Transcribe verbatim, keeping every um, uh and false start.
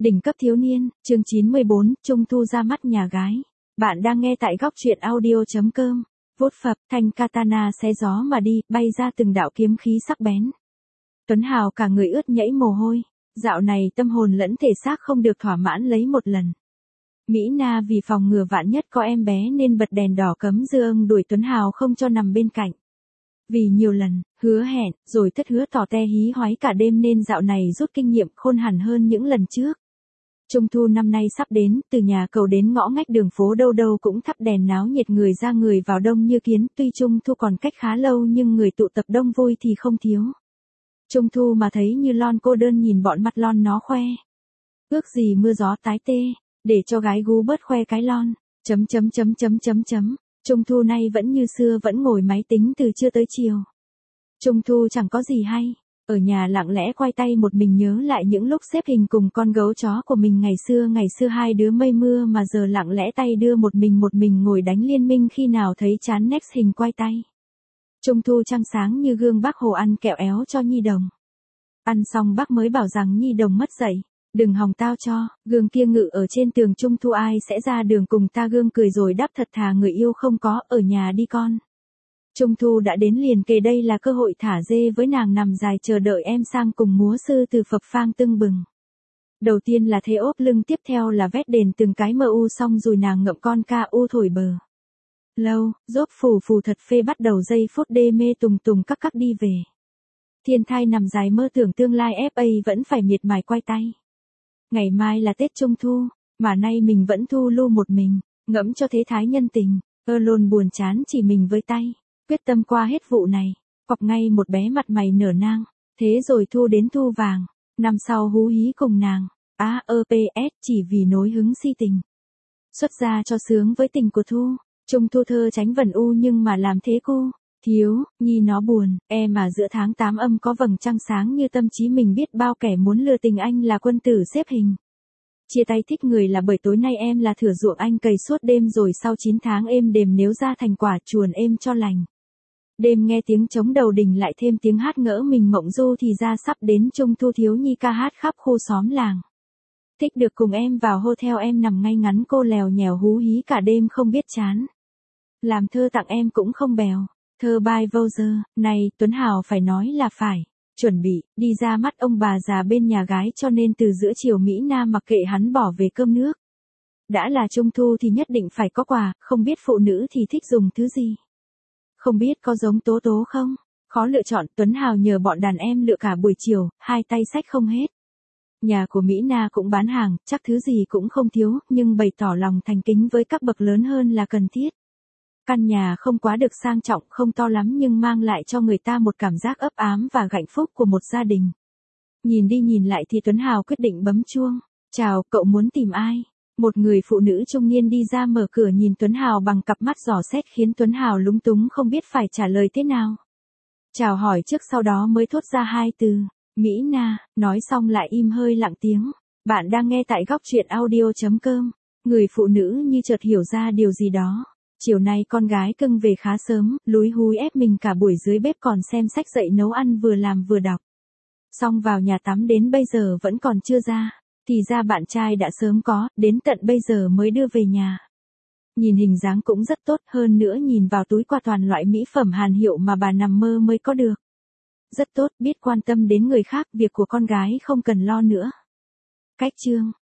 Đỉnh cấp thiếu niên, chương chín mươi bốn, Trung thu ra mắt nhà gái. Bạn đang nghe tại góc truyện audio.com. Vút phập, thanh katana xé gió mà đi, bay ra từng đạo kiếm khí sắc bén. Tuấn Hào cả người ướt nhẫy mồ hôi. Dạo này tâm hồn lẫn thể xác không được thỏa mãn lấy một lần. Mỹ Na vì phòng ngừa vạn nhất có em bé nên bật đèn đỏ cấm dương đuổi Tuấn Hào không cho nằm bên cạnh. Vì nhiều lần, hứa hẹn, rồi thất hứa tỏ te hí hoái cả đêm nên dạo này rút kinh nghiệm khôn hẳn hơn những lần trước. Trung thu năm nay sắp đến, từ nhà cầu đến ngõ ngách đường phố đâu đâu cũng thắp đèn náo nhiệt, người ra người vào đông như kiến. Tuy Trung thu còn cách khá lâu nhưng người tụ tập đông vui thì không thiếu. Trung thu mà thấy như Lon cô đơn nhìn bọn mặt Lon nó khoe. Ước gì mưa gió tái tê, để cho gái gú bớt khoe cái Lon. Chấm chấm chấm chấm chấm chấm. Trung thu nay vẫn như xưa, vẫn ngồi máy tính từ trưa tới chiều. Trung thu chẳng có gì hay. Ở nhà lặng lẽ quay tay một mình nhớ lại những lúc xếp hình cùng con gấu chó của mình ngày xưa. Ngày xưa hai đứa mây mưa mà giờ lặng lẽ tay đưa một mình một mình ngồi đánh liên minh khi nào thấy chán next hình quay tay. Trung thu trăng sáng như gương bác Hồ ăn kẹo éo cho Nhi Đồng. Ăn xong bác mới bảo rằng Nhi Đồng mất dậy. Đừng hòng tao cho, gương kia ngự ở trên tường. Trung thu ai sẽ ra đường cùng ta? Gương cười rồi đáp thật thà, người yêu không có, ở nhà đi con. Trung thu đã đến liền kề, đây là cơ hội thả dê với nàng, nằm dài chờ đợi em sang cùng múa sư từ phập phang tưng bừng. Đầu tiên là thế ốp lưng, tiếp theo là vét đền từng cái mơ u, xong rồi nàng ngậm con ca u thổi bờ. Lâu, rốp phù phù thật phê, bắt đầu giây phút đê mê tùng tùng các các đi về. Thiên thai nằm dài mơ tưởng tương lai, ép a vẫn phải miệt mài quay tay. Ngày mai là Tết Trung thu, mà nay mình vẫn thu lu một mình, ngẫm cho thế thái nhân tình, ơ lôn buồn chán chỉ mình với tay. Quyết tâm qua hết vụ này, cọc ngay một bé mặt mày nở nang, thế rồi thu đến thu vàng, năm sau hú hí cùng nàng, á ơ pê ét chỉ vì nối hứng si tình. Xuất ra cho sướng với tình của thu, Trung thu thơ tránh vần u nhưng mà làm thế cu, thiếu, Nhi nó buồn, e mà giữa tháng tám âm có vầng trăng sáng như tâm trí mình, biết bao kẻ muốn lừa tình anh là quân tử xếp hình. Chia tay thích người là bởi tối nay em là thửa ruộng anh cày suốt đêm, rồi sau chín tháng êm đềm nếu ra thành quả chuồn êm cho lành. Đêm nghe tiếng trống đầu đình lại thêm tiếng hát ngỡ mình mộng du thì ra sắp đến Trung thu, thiếu nhi ca hát khắp khu xóm làng. Thích được cùng em vào hotel, em nằm ngay ngắn cô lèo nhèo hú hí cả đêm không biết chán. Làm thơ tặng em cũng không bèo, thơ by Voser, này Tuấn Hào phải nói là phải, chuẩn bị, đi ra mắt ông bà già bên nhà gái, cho nên từ giữa chiều Mỹ Nam mặc kệ hắn bỏ về cơm nước. Đã là Trung thu thì nhất định phải có quà, không biết phụ nữ thì thích dùng thứ gì. Không biết có giống Tố Tố không? Khó lựa chọn, Tuấn Hào nhờ bọn đàn em lựa cả buổi chiều, hai tay xách không hết. Nhà của Mỹ Na cũng bán hàng, chắc thứ gì cũng không thiếu, nhưng bày tỏ lòng thành kính với các bậc lớn hơn là cần thiết. Căn nhà không quá được sang trọng, không to lắm nhưng mang lại cho người ta một cảm giác ấp ám và hạnh phúc của một gia đình. Nhìn đi nhìn lại thì Tuấn Hào quyết định bấm chuông. Chào, cậu muốn tìm ai? Một người phụ nữ trung niên đi ra mở cửa nhìn Tuấn Hào bằng cặp mắt dò xét khiến Tuấn Hào lúng túng không biết phải trả lời thế nào. Chào hỏi trước sau đó mới thốt ra hai từ, Mỹ Na, nói xong lại im hơi lặng tiếng. Bạn đang nghe tại góc truyện audio.com. Người phụ nữ như chợt hiểu ra điều gì đó. Chiều nay con gái cưng về khá sớm, lúi húi ép mình cả buổi dưới bếp còn xem sách dạy nấu ăn, vừa làm vừa đọc. Xong vào nhà tắm đến bây giờ vẫn còn chưa ra. Thì ra bạn trai đã sớm có, đến tận bây giờ mới đưa về nhà. Nhìn hình dáng cũng rất tốt, hơn nữa nhìn vào túi quà toàn loại mỹ phẩm Hàn hiệu mà bà nằm mơ mới có được. Rất tốt, biết quan tâm đến người khác, việc của con gái không cần lo nữa. Cách chương,